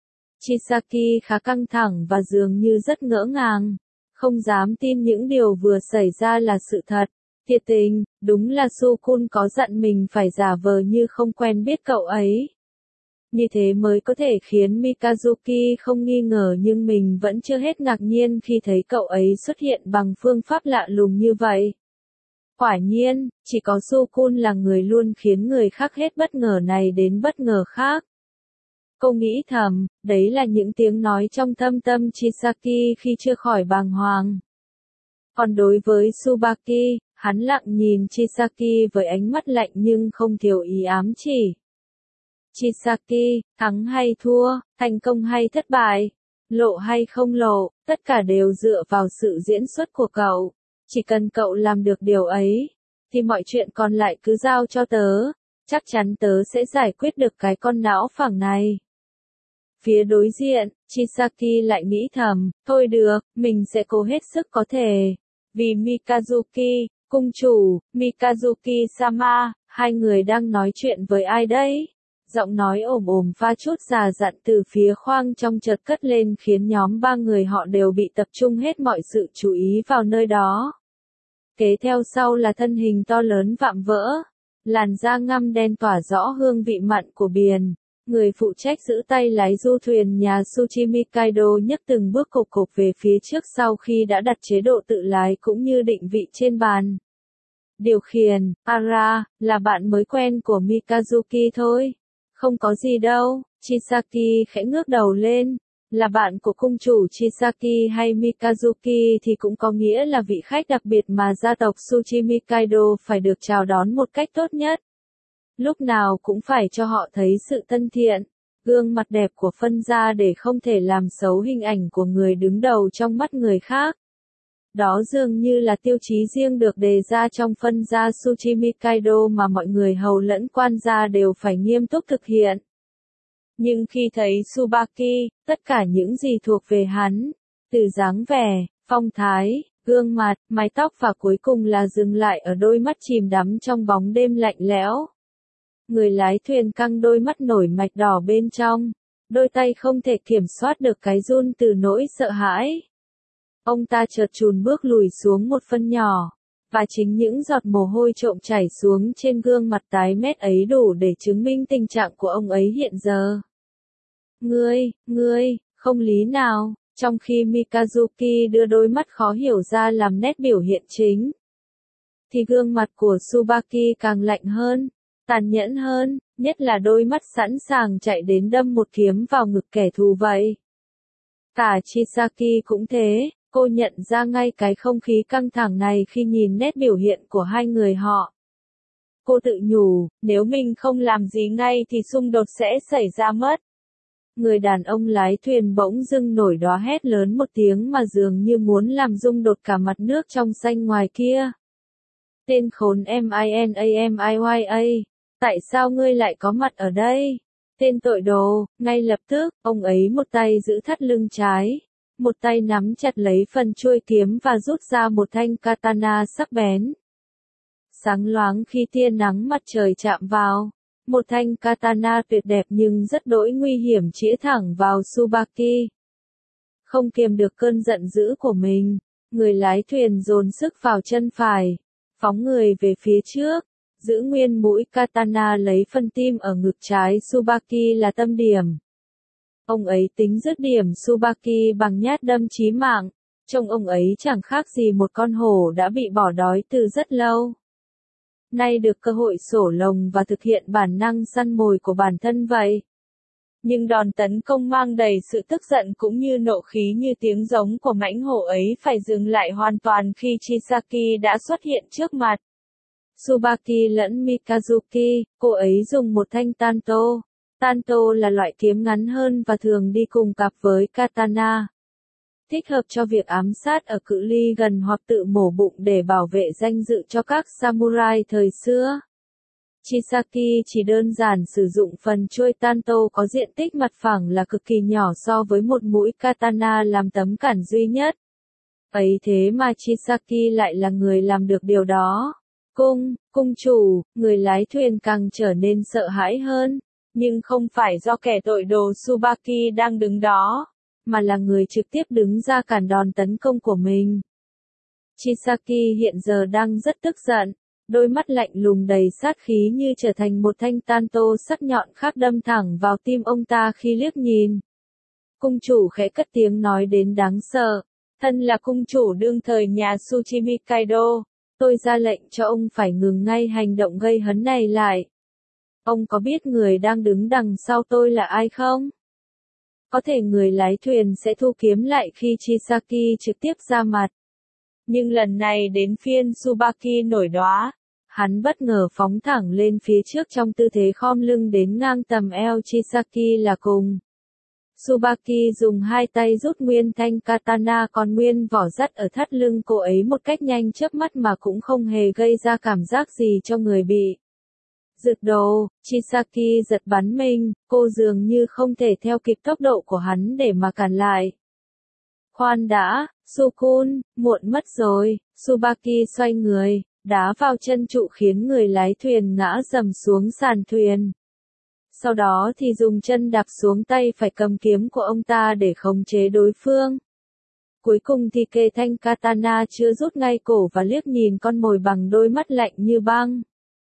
Chisaki khá căng thẳng và dường như rất ngỡ ngàng, không dám tin những điều vừa xảy ra là sự thật. Thiệt tình, đúng là Sukun có dặn mình phải giả vờ như không quen biết cậu ấy. Như thế mới có thể khiến Mikazuki không nghi ngờ nhưng mình vẫn chưa hết ngạc nhiên khi thấy cậu ấy xuất hiện bằng phương pháp lạ lùng như vậy. Quả nhiên, chỉ có Sukun là người luôn khiến người khác hết bất ngờ này đến bất ngờ khác. Cô nghĩ thầm, đấy là những tiếng nói trong thâm tâm Chisaki khi chưa khỏi bàng hoàng. Còn đối với Tsubaki, hắn lặng nhìn Chisaki với ánh mắt lạnh nhưng không thiếu ý ám chỉ. Chisaki, thắng hay thua, thành công hay thất bại, lộ hay không lộ, tất cả đều dựa vào sự diễn xuất của cậu. Chỉ cần cậu làm được điều ấy, thì mọi chuyện còn lại cứ giao cho tớ, chắc chắn tớ sẽ giải quyết được cái con não phẳng này. Phía đối diện, Chisaki lại nghĩ thầm, thôi được, mình sẽ cố hết sức có thể. Vì Mikazuki, cung chủ, Mikazuki-sama, hai người đang nói chuyện với ai đấy? Giọng nói ồm ồm pha chút già dặn từ phía khoang trong chợt cất lên khiến nhóm ba người họ đều bị tập trung hết mọi sự chú ý vào nơi đó. Kế theo sau là thân hình to lớn vạm vỡ, làn da ngăm đen tỏa rõ hương vị mặn của biển. Người phụ trách giữ tay lái du thuyền nhà Tsuchimi Kaido nhấc từng bước cộc cộc về phía trước sau khi đã đặt chế độ tự lái cũng như định vị trên bàn. Điều khiển, Ara, là bạn mới quen của Mikazuki thôi. Không có gì đâu, Chisaki khẽ ngước đầu lên. là bạn của cung chủ Chisaki hay Mikazuki thì cũng có nghĩa là vị khách đặc biệt mà gia tộc Tsuchimi Kaido phải được chào đón một cách tốt nhất. Lúc nào cũng phải cho họ thấy sự thân thiện, gương mặt đẹp của phân gia để không thể làm xấu hình ảnh của người đứng đầu trong mắt người khác. Đó dường như là tiêu chí riêng được đề ra trong phân gia Tsuchimi Kaido mà mọi người hầu lẫn quan gia đều phải nghiêm túc thực hiện. Nhưng khi thấy Tsubaki, tất cả những gì thuộc về hắn, từ dáng vẻ, phong thái, gương mặt, mái tóc và cuối cùng là dừng lại ở đôi mắt chìm đắm trong bóng đêm lạnh lẽo. Người lái thuyền căng đôi mắt nổi mạch đỏ bên trong, đôi tay không thể kiểm soát được cái run từ nỗi sợ hãi. Ông ta chợt chùn bước lùi xuống một phân nhỏ, và chính những giọt mồ hôi trộm chảy xuống trên gương mặt tái mét ấy đủ để chứng minh tình trạng của ông ấy hiện giờ. Ngươi, ngươi, không lý nào, trong khi Mikazuki đưa đôi mắt khó hiểu ra làm nét biểu hiện chính, thì gương mặt của Tsubaki càng lạnh hơn, tàn nhẫn hơn, nhất là đôi mắt sẵn sàng chạy đến đâm một kiếm vào ngực kẻ thù vậy. Cả Chisaki cũng thế, cô nhận ra ngay cái không khí căng thẳng này khi nhìn nét biểu hiện của hai người họ. Cô tự nhủ, nếu mình không làm gì ngay thì xung đột sẽ xảy ra mất. Người đàn ông lái thuyền bỗng dưng nổi đoá hét lớn một tiếng mà dường như muốn làm rung đột cả mặt nước trong xanh ngoài kia. Tên khốn Minamiyya, tại sao ngươi lại có mặt ở đây? Tên tội đồ, ngay lập tức, ông ấy một tay giữ thắt lưng trái, một tay nắm chặt lấy phần chuôi kiếm và rút ra một thanh katana sắc bén. Sáng loáng khi tia nắng mặt trời chạm vào, một thanh katana tuyệt đẹp nhưng rất đỗi nguy hiểm chĩa thẳng vào Tsubaki. Không kiềm được cơn giận dữ của mình, người lái thuyền dồn sức vào chân phải, phóng người về phía trước, giữ nguyên mũi katana lấy phân tim ở ngực trái Tsubaki là tâm điểm. Ông ấy tính dứt điểm Tsubaki bằng nhát đâm chí mạng, trông ông ấy chẳng khác gì một con hổ đã bị bỏ đói từ rất lâu. Nay được cơ hội sổ lồng và thực hiện bản năng săn mồi của bản thân vậy. Nhưng đòn tấn công mang đầy sự tức giận cũng như nộ khí như tiếng giống của mãnh hổ ấy phải dừng lại hoàn toàn khi Chisaki đã xuất hiện trước mặt. Tsubaki lẫn Mikazuki, cô ấy dùng một thanh tanto. Tanto là loại kiếm ngắn hơn và thường đi cùng cặp với katana. Thích hợp cho việc ám sát ở cự ly gần hoặc tự mổ bụng để bảo vệ danh dự cho các samurai thời xưa. Chisaki chỉ đơn giản sử dụng phần chuôi tanto có diện tích mặt phẳng là cực kỳ nhỏ so với một mũi katana làm tấm cản duy nhất. Ấy thế mà Chisaki lại là người làm được điều đó. Cung, cung chủ, người lái thuyền càng trở nên sợ hãi hơn, nhưng không phải do kẻ tội đồ Tsubaki đang đứng đó, mà là người trực tiếp đứng ra cản đòn tấn công của mình. Chisaki hiện giờ đang rất tức giận, đôi mắt lạnh lùng đầy sát khí như trở thành một thanh tanto sắc nhọn khác đâm thẳng vào tim ông ta khi liếc nhìn. Cung chủ khẽ cất tiếng nói đến đáng sợ, thân là cung chủ đương thời nhà Tsuchimi Kaido, tôi ra lệnh cho ông phải ngừng ngay hành động gây hấn này lại. Ông có biết người đang đứng đằng sau tôi là ai không? Có thể người lái thuyền sẽ thu kiếm lại khi Chisaki trực tiếp ra mặt. Nhưng lần này đến phiên Tsubaki nổi đoá. Hắn bất ngờ phóng thẳng lên phía trước trong tư thế khom lưng đến ngang tầm eo Chisaki là cùng. Tsubaki dùng hai tay rút nguyên thanh katana còn nguyên vỏ dắt ở thắt lưng cô ấy một cách nhanh chớp mắt mà cũng không hề gây ra cảm giác gì cho người bị. Rực đồ, Chisaki giật bắn mình, cô dường như không thể theo kịp tốc độ của hắn để mà cản lại. Khoan đã, Sukun, muộn mất rồi, Tsubaki xoay người, đá vào chân trụ khiến người lái thuyền ngã dầm xuống sàn thuyền. Sau đó thì dùng chân đạp xuống tay phải cầm kiếm của ông ta để khống chế đối phương. Cuối cùng thì kề thanh katana chưa rút ngay cổ và liếc nhìn con mồi bằng đôi mắt lạnh như băng.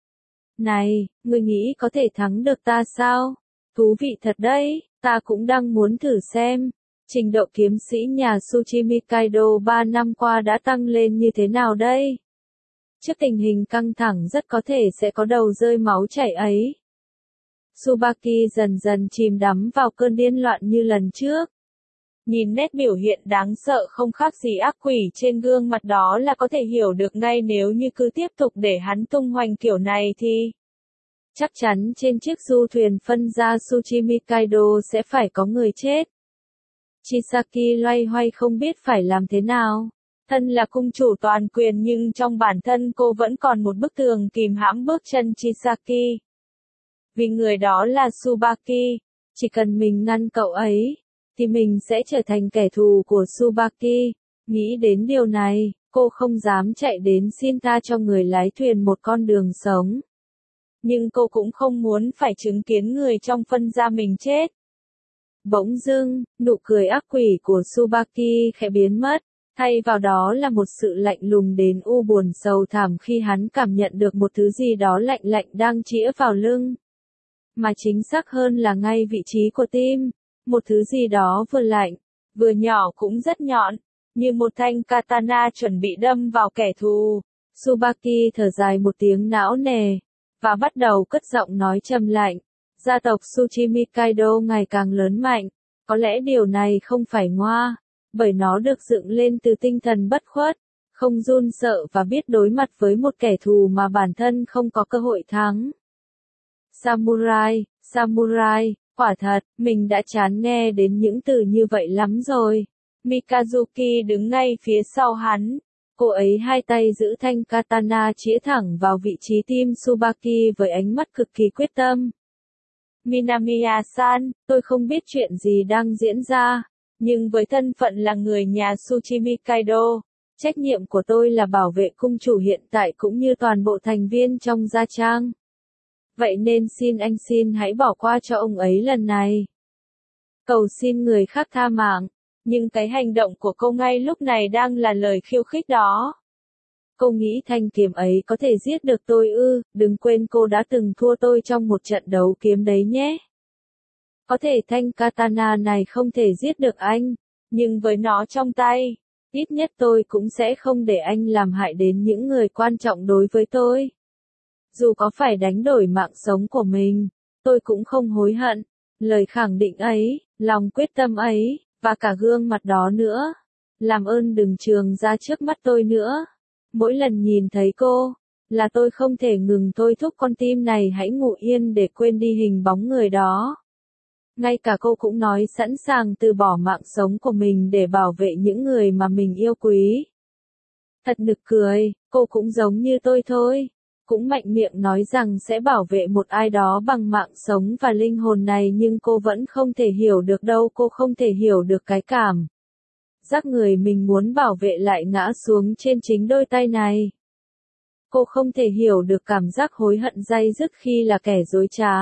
Này, ngươi nghĩ có thể thắng được ta sao? Thú vị thật đấy, ta cũng đang muốn thử xem. Trình độ kiếm sĩ nhà Tsuchimi Kaido ba năm qua đã tăng lên như thế nào đây? Trước tình hình căng thẳng rất có thể sẽ có đầu rơi máu chảy ấy. Tsubaki dần dần chìm đắm vào cơn điên loạn như lần trước. Nhìn nét biểu hiện đáng sợ không khác gì ác quỷ trên gương mặt đó là có thể hiểu được ngay nếu như cứ tiếp tục để hắn tung hoành kiểu này thì chắc chắn trên chiếc du thuyền phân ra Tsuchimi Kaido sẽ phải có người chết. Chisaki loay hoay không biết phải làm thế nào. Thân là cung chủ toàn quyền nhưng trong bản thân cô vẫn còn một bức tường kìm hãm bước chân Chisaki. Vì người đó là Tsubaki, chỉ cần mình ngăn cậu ấy, thì mình sẽ trở thành kẻ thù của Tsubaki. Nghĩ đến điều này, cô không dám chạy đến xin tha cho người lái thuyền một con đường sống. Nhưng cô cũng không muốn phải chứng kiến người trong phân gia mình chết. Bỗng dưng, nụ cười ác quỷ của Tsubaki khẽ biến mất, thay vào đó là một sự lạnh lùng đến u buồn sầu thảm khi hắn cảm nhận được một thứ gì đó lạnh lạnh đang chĩa vào lưng. Mà chính xác hơn là ngay vị trí của tim, một thứ gì đó vừa lạnh, vừa nhỏ cũng rất nhọn, như một thanh katana chuẩn bị đâm vào kẻ thù. Tsubaki thở dài một tiếng não nề, và bắt đầu cất giọng nói trầm lạnh. Gia tộc Tsuchimi Kaido ngày càng lớn mạnh, có lẽ điều này không phải ngoa, bởi nó được dựng lên từ tinh thần bất khuất, không run sợ và biết đối mặt với một kẻ thù mà bản thân không có cơ hội thắng. Samurai, samurai, quả thật, mình đã chán nghe đến những từ như vậy lắm rồi. Mikazuki đứng ngay phía sau hắn. Cô ấy hai tay giữ thanh katana chĩa thẳng vào vị trí tim Tsubaki với ánh mắt cực kỳ quyết tâm. Minamiya-san, tôi không biết chuyện gì đang diễn ra, nhưng với thân phận là người nhà Tsuchimi Kaido, trách nhiệm của tôi là bảo vệ cung chủ hiện tại cũng như toàn bộ thành viên trong gia trang. Vậy nên xin anh xin hãy bỏ qua cho ông ấy lần này. Cầu xin người khác tha mạng, nhưng cái hành động của cô ngay lúc này đang là lời khiêu khích đó. Cô nghĩ thanh kiếm ấy có thể giết được tôi ư, đừng quên cô đã từng thua tôi trong một trận đấu kiếm đấy nhé. Có thể thanh katana này không thể giết được anh, nhưng với nó trong tay, ít nhất tôi cũng sẽ không để anh làm hại đến những người quan trọng đối với tôi. Dù có phải đánh đổi mạng sống của mình, tôi cũng không hối hận. Lời khẳng định ấy, lòng quyết tâm ấy, và cả gương mặt đó nữa. Làm ơn đừng trường ra trước mắt tôi nữa. Mỗi lần nhìn thấy cô, là tôi không thể ngừng thôi thúc con tim này hãy ngủ yên để quên đi hình bóng người đó. Ngay cả cô cũng nói sẵn sàng từ bỏ mạng sống của mình để bảo vệ những người mà mình yêu quý. Thật nực cười, cô cũng giống như tôi thôi. Cũng mạnh miệng nói rằng sẽ bảo vệ một ai đó bằng mạng sống và linh hồn này nhưng cô vẫn không thể hiểu được đâu, cô không thể hiểu được cái cảm giác người mình muốn bảo vệ lại ngã xuống trên chính đôi tay này. Cô không thể hiểu được cảm giác hối hận day dứt khi là kẻ dối trá.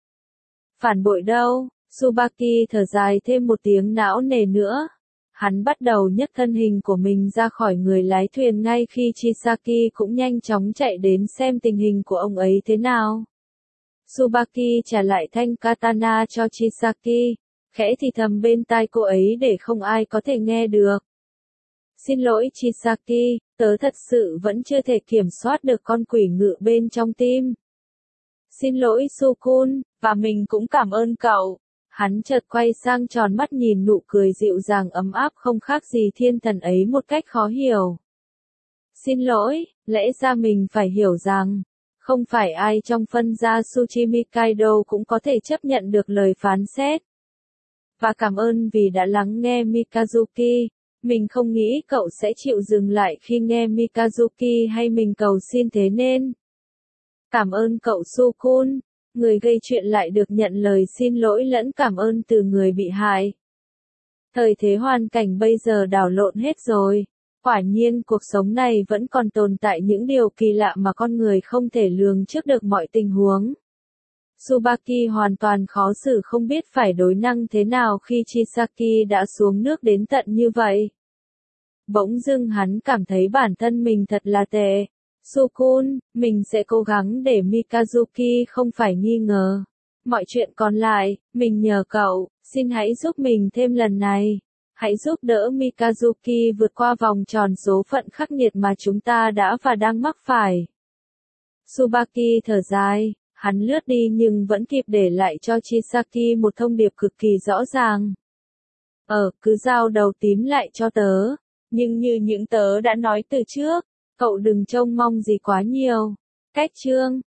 Phản bội đâu, Tsubaki thở dài thêm một tiếng não nề nữa. Hắn bắt đầu nhấc thân hình của mình ra khỏi người lái thuyền ngay khi Chisaki cũng nhanh chóng chạy đến xem tình hình của ông ấy thế nào. Tsubaki trả lại thanh katana cho Chisaki, khẽ thì thầm bên tai cô ấy để không ai có thể nghe được. Xin lỗi Chisaki, tớ thật sự vẫn chưa thể kiểm soát được con quỷ ngự bên trong tim. Xin lỗi Sukun, và mình cũng cảm ơn cậu. Hắn chợt quay sang tròn mắt nhìn nụ cười dịu dàng ấm áp không khác gì thiên thần ấy một cách khó hiểu. Xin lỗi, lẽ ra mình phải hiểu rằng, không phải ai trong phân gia Tsuchimi Kaido cũng có thể chấp nhận được lời phán xét. Và cảm ơn vì đã lắng nghe Mikazuki, mình không nghĩ cậu sẽ chịu dừng lại khi nghe Mikazuki hay mình cầu xin thế nên. Cảm ơn cậu Sukun. Người gây chuyện lại được nhận lời xin lỗi lẫn cảm ơn từ người bị hại. Thời thế hoàn cảnh bây giờ đảo lộn hết rồi. Quả nhiên cuộc sống này vẫn còn tồn tại những điều kỳ lạ mà con người không thể lường trước được mọi tình huống. Tsubaki hoàn toàn khó xử không biết phải đối năng thế nào khi Chisaki đã xuống nước đến tận như vậy. Bỗng dưng hắn cảm thấy bản thân mình thật là tệ. Sukun, mình sẽ cố gắng để Mikazuki không phải nghi ngờ. Mọi chuyện còn lại, mình nhờ cậu, xin hãy giúp mình thêm lần này. Hãy giúp đỡ Mikazuki vượt qua vòng tròn số phận khắc nghiệt mà chúng ta đã và đang mắc phải. Tsubaki thở dài, hắn lướt đi nhưng vẫn kịp để lại cho Chisaki một thông điệp cực kỳ rõ ràng. Ờ, cứ giao đầu tím lại cho tớ. Nhưng như những tớ đã nói từ trước, cậu đừng trông mong gì quá nhiều. Cách chương